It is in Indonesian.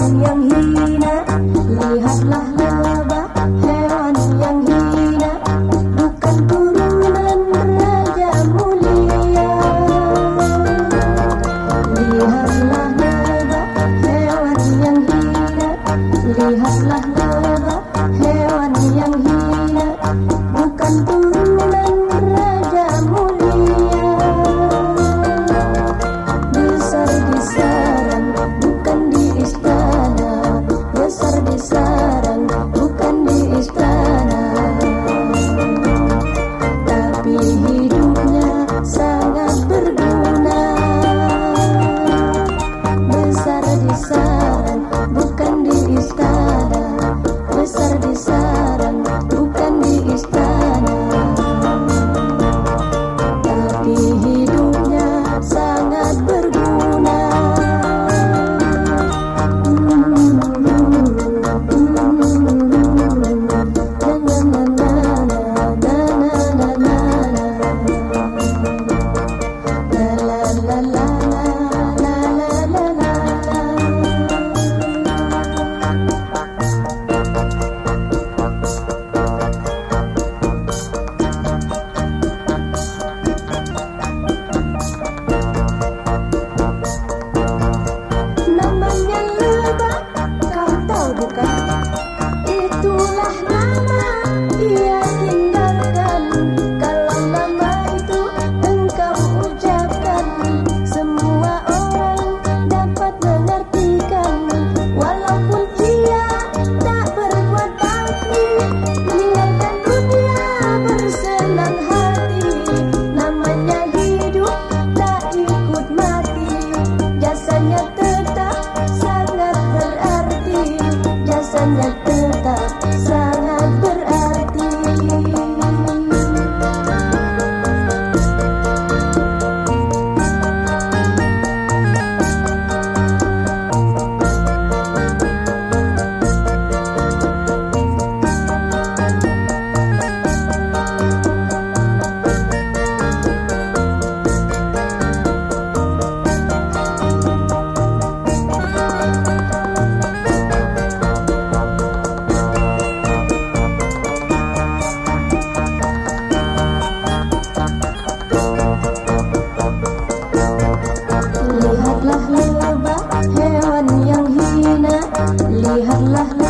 yang hina, lihatlah lebah hewan yang hina, bukan turunan raja mulia. Lihatlah lebah hewan yang hina, lihatlah lebah hewan yang hina, bukan turunan raja mulia. Besar di sarang, bukan di istana. Besar di sarang, bukan di istana. Tapi hidupnya sangat berguna. Besar di sarang, bukan di istana. Besar di sarang, bukan di istana. Tapi hidupnya sangat berguna. Namanya lebah, kau tahu bukan? Itulah nama dia tinggalkan. Kalau nama itu engkau ucapkan, semua orang dapat mengertikan. Walaupun ia tak berbuat bakti, meninggalkan dunia bersenang hati. Namanya hidup tak ikut mati, jasanya tetap sangat berarti. Jasanya tetap sangat berarti. Lihatlah lebah hewan yang hina, lihatlah